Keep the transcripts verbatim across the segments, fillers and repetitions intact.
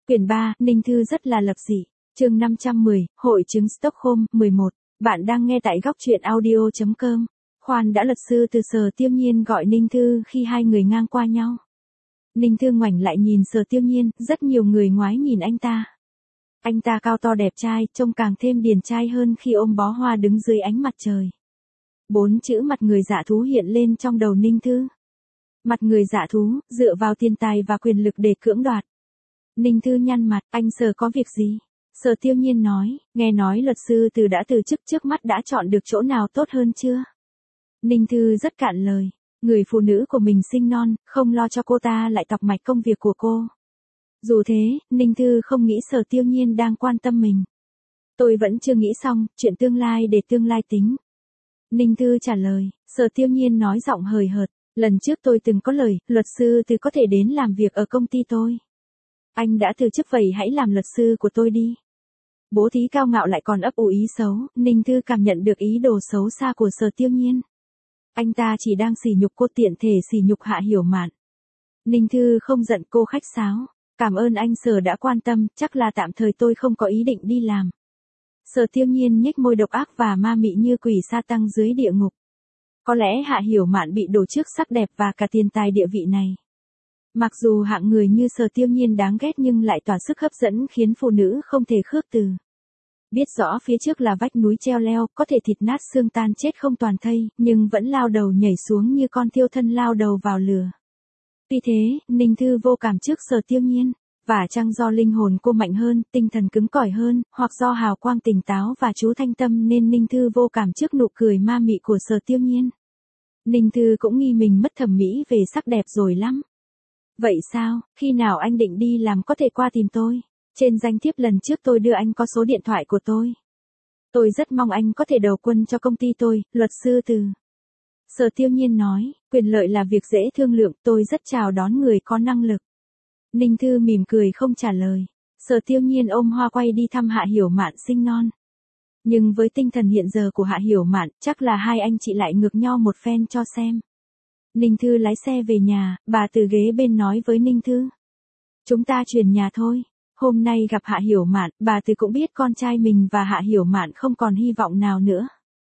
Quyển ba, Ninh Thư rất là lập dị. Chương năm trăm mười, Hội chứng Stockholm, mười một. Bạn đang nghe tại góc truyện audio chấm com. Khoan đã, luật sư từ Sở Tiêu Nhiên gọi Ninh Thư khi hai người ngang qua nhau. Ninh Thư ngoảnh lại nhìn Sở Tiêu Nhiên, rất nhiều người ngoái nhìn anh ta. Anh ta cao to đẹp trai, trông càng thêm điển trai hơn khi ôm bó hoa đứng dưới ánh mặt trời. Bốn chữ mặt người dạ thú hiện lên trong đầu Ninh Thư. Mặt người dạ thú, dựa vào tiền tài và quyền lực để cưỡng đoạt. Ninh Thư nhăn mặt, anh Sở có việc gì? Sở Tiêu Nhiên nói, nghe nói luật sư từ đã từ chức, trước mắt đã chọn được chỗ nào tốt hơn chưa? Ninh Thư rất cạn lời, người phụ nữ của mình sinh non, không lo cho cô ta lại tọc mạch công việc của cô. Dù thế, Ninh Thư không nghĩ Sở Tiêu Nhiên đang quan tâm mình. Tôi vẫn chưa nghĩ xong, chuyện tương lai để tương lai tính. Ninh Thư trả lời, Sở Tiêu Nhiên nói giọng hời hợt, lần trước tôi từng có lời, luật sư từ có thể đến làm việc ở công ty tôi. Anh đã từ chức vậy hãy làm luật sư của tôi đi. Bố thí cao ngạo lại còn ấp ủ ý xấu, Ninh Thư cảm nhận được ý đồ xấu xa của Sở Tiêu Nhiên. Anh ta chỉ đang sỉ nhục cô, tiện thể sỉ nhục Hạ Hiểu Mạn. Ninh Thư không giận, cô khách sáo. Cảm ơn anh Sở đã quan tâm, chắc là tạm thời tôi không có ý định đi làm. Sở Tiêu Nhiên nhếch môi độc ác và ma mị như quỷ sa tăng dưới địa ngục. Có lẽ Hạ Hiểu Mạn bị đổ trước sắc đẹp và cả tiền tài địa vị này. Mặc dù hạng người như Sở Tiêu Nhiên đáng ghét nhưng lại tỏa sức hấp dẫn khiến phụ nữ không thể khước từ. Biết rõ phía trước là vách núi treo leo, có thể thịt nát xương tan chết không toàn thây, nhưng vẫn lao đầu nhảy xuống như con thiêu thân lao đầu vào lửa. Vì thế, Ninh Thư vô cảm trước Sở Tiêu Nhiên, và chăng do linh hồn cô mạnh hơn, tinh thần cứng cỏi hơn, hoặc do hào quang tỉnh táo và chú thanh tâm nên Ninh Thư vô cảm trước nụ cười ma mị của Sở Tiêu Nhiên. Ninh Thư cũng nghi mình mất thẩm mỹ về sắc đẹp rồi lắm. Vậy sao, khi nào anh định đi làm có thể qua tìm tôi? Trên danh thiếp lần trước tôi đưa anh có số điện thoại của tôi. Tôi rất mong anh có thể đầu quân cho công ty tôi, luật sư Từ. Sở Tiêu Nhiên nói, quyền lợi là việc dễ thương lượng, tôi rất chào đón người có năng lực. Ninh Thư mỉm cười không trả lời. Sở Tiêu Nhiên ôm hoa quay đi thăm Hạ Hiểu Mạn sinh non. Nhưng với tinh thần hiện giờ của Hạ Hiểu Mạn, chắc là hai anh chị lại ngược nhau một phen cho xem. Ninh Thư lái xe về nhà, bà từ ghế bên nói với Ninh Thư. Chúng ta chuyển nhà thôi. Hôm nay gặp Hạ Hiểu Mạn, bà từ cũng biết con trai mình và Hạ Hiểu Mạn không còn hy vọng nào nữa.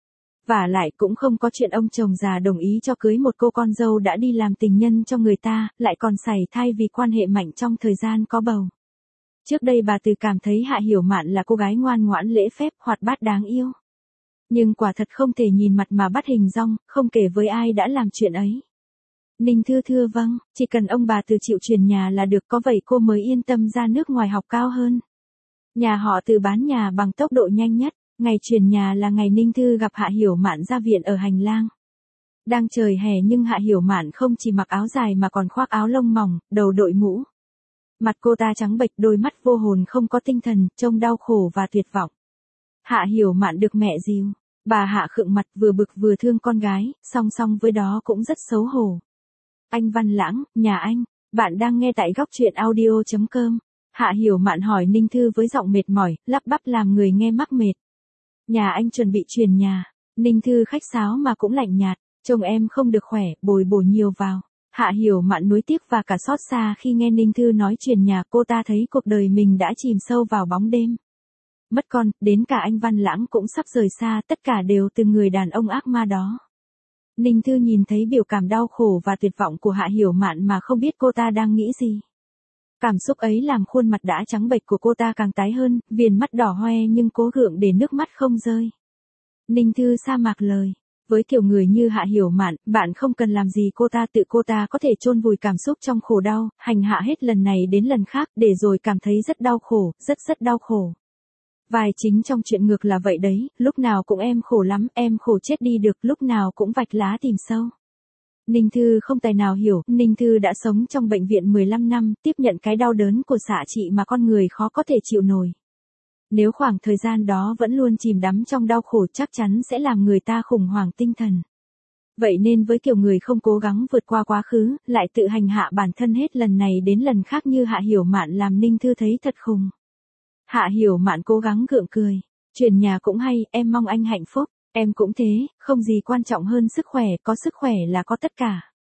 Và lại cũng không có chuyện ông chồng già đồng ý cho cưới một cô con dâu đã đi làm tình nhân cho người ta, lại còn sảy thai vì quan hệ mạnh trong thời gian có bầu. Trước đây bà từ cảm thấy Hạ Hiểu Mạn là cô gái ngoan ngoãn lễ phép, hoạt bát đáng yêu. Nhưng quả thật không thể nhìn mặt mà bắt hình dong, không kể với ai đã làm chuyện ấy. Ninh Thư thưa vâng, chỉ cần ông bà từ chịu chuyển nhà là được, có vậy cô mới yên tâm ra nước ngoài học cao hơn. Nhà họ Từ bán nhà bằng tốc độ nhanh nhất, ngày chuyển nhà là ngày Ninh Thư gặp Hạ Hiểu Mạn ra viện ở hành lang. Đang trời hè nhưng Hạ Hiểu Mạn không chỉ mặc áo dài mà còn khoác áo lông mỏng, đầu đội mũ. Mặt cô ta trắng bệch, đôi mắt vô hồn không có tinh thần, trông đau khổ và tuyệt vọng. Hạ Hiểu Mạn được mẹ dìu, bà Hạ khựng mặt vừa bực vừa thương con gái, song song với đó cũng rất xấu hổ. Anh Văn Lãng, nhà anh, bạn đang nghe tại góc truyện audio chấm com. Hạ Hiểu Mạn hỏi Ninh Thư với giọng mệt mỏi, lắp bắp làm người nghe mắc mệt. Nhà anh chuẩn bị chuyển nhà. Ninh Thư khách sáo mà cũng lạnh nhạt, chồng em không được khỏe, bồi bổ nhiều vào. Hạ Hiểu Mạn nuối tiếc và cả xót xa khi nghe Ninh Thư nói chuyển nhà, cô ta thấy cuộc đời mình đã chìm sâu vào bóng đêm. Mất con, đến cả anh Văn Lãng cũng sắp rời xa, tất cả đều từ người đàn ông ác ma đó. Ninh Thư nhìn thấy biểu cảm đau khổ và tuyệt vọng của Hạ Hiểu Mạn mà không biết cô ta đang nghĩ gì. Cảm xúc ấy làm khuôn mặt đã trắng bệch của cô ta càng tái hơn, viền mắt đỏ hoe nhưng cố gượng để nước mắt không rơi. Ninh Thư sa mạc lời, với kiểu người như Hạ Hiểu Mạn, bạn không cần làm gì cô ta, tự cô ta có thể chôn vùi cảm xúc trong khổ đau, hành hạ hết lần này đến lần khác, để rồi cảm thấy rất đau khổ, rất rất đau khổ. Vai chính trong chuyện ngược là vậy đấy, lúc nào cũng em khổ lắm, em khổ chết đi được, lúc nào cũng vạch lá tìm sâu. Ninh Thư không tài nào hiểu, Ninh Thư đã sống trong bệnh viện mười lăm năm, tiếp nhận cái đau đớn của xạ trị mà con người khó có thể chịu nổi. Nếu khoảng thời gian đó vẫn luôn chìm đắm trong đau khổ chắc chắn sẽ làm người ta khủng hoảng tinh thần. Vậy nên với kiểu người không cố gắng vượt qua quá khứ, lại tự hành hạ bản thân hết lần này đến lần khác như Hạ Hiểu Mạn làm Ninh Thư thấy thật khùng. Hạ Hiểu Mạn cố gắng gượng cười. Chuyển nhà cũng hay, em mong anh hạnh phúc. Em cũng thế, không gì quan trọng hơn sức khỏe, có sức khỏe là có tất cả.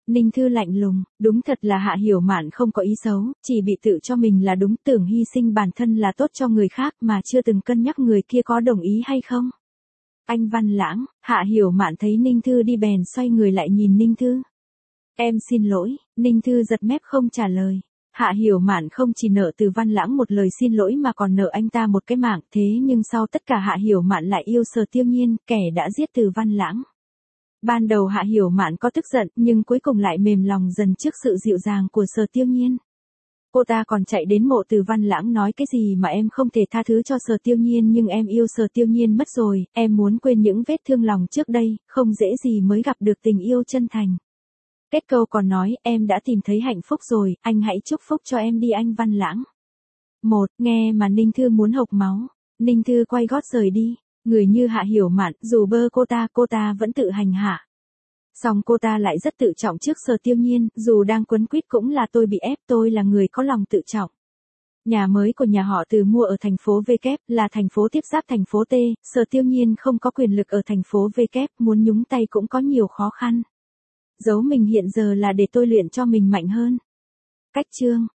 Ninh Thư lạnh lùng, đúng thật là Hạ Hiểu Mạn không có ý xấu, chỉ bị tự cho mình là đúng, tưởng hy sinh bản thân là tốt cho người khác mà chưa từng cân nhắc người kia có đồng ý hay không. Anh Văn Lãng, Hạ Hiểu Mạn thấy Ninh Thư đi bèn xoay người lại nhìn Ninh Thư. Em xin lỗi, Ninh Thư giật mép không trả lời. Hạ Hiểu Mạn không chỉ nợ Từ Văn Lãng một lời xin lỗi mà còn nợ anh ta một cái mạng, thế nhưng sau tất cả Hạ Hiểu Mạn lại yêu Sở Tiêu Nhiên, kẻ đã giết Từ Văn Lãng. Ban đầu Hạ Hiểu Mạn có tức giận, nhưng cuối cùng lại mềm lòng dần trước sự dịu dàng của Sở Tiêu Nhiên. Cô ta còn chạy đến mộ Từ Văn Lãng nói cái gì mà em không thể tha thứ cho Sở Tiêu Nhiên, nhưng em yêu Sở Tiêu Nhiên mất rồi, em muốn quên những vết thương lòng trước đây, không dễ gì mới gặp được tình yêu chân thành. Kết câu còn nói, em đã tìm thấy hạnh phúc rồi, anh hãy chúc phúc cho em đi anh Văn Lãng. Một, nghe mà Ninh Thư muốn hộc máu. Ninh Thư quay gót rời đi. Người như Hạ Hiểu Mạn, dù bơ cô ta, cô ta vẫn tự hành hạ. Song cô ta lại rất tự trọng trước Sở Tiêu Nhiên, dù đang quấn quýt cũng là tôi bị ép, tôi là người có lòng tự trọng. Nhà mới của nhà họ Từ mua ở thành phố V, là thành phố tiếp giáp thành phố T, Sở Tiêu Nhiên không có quyền lực ở thành phố V, muốn nhúng tay cũng có nhiều khó khăn. Giấu mình hiện giờ là để tôi luyện cho mình mạnh hơn. Cách chương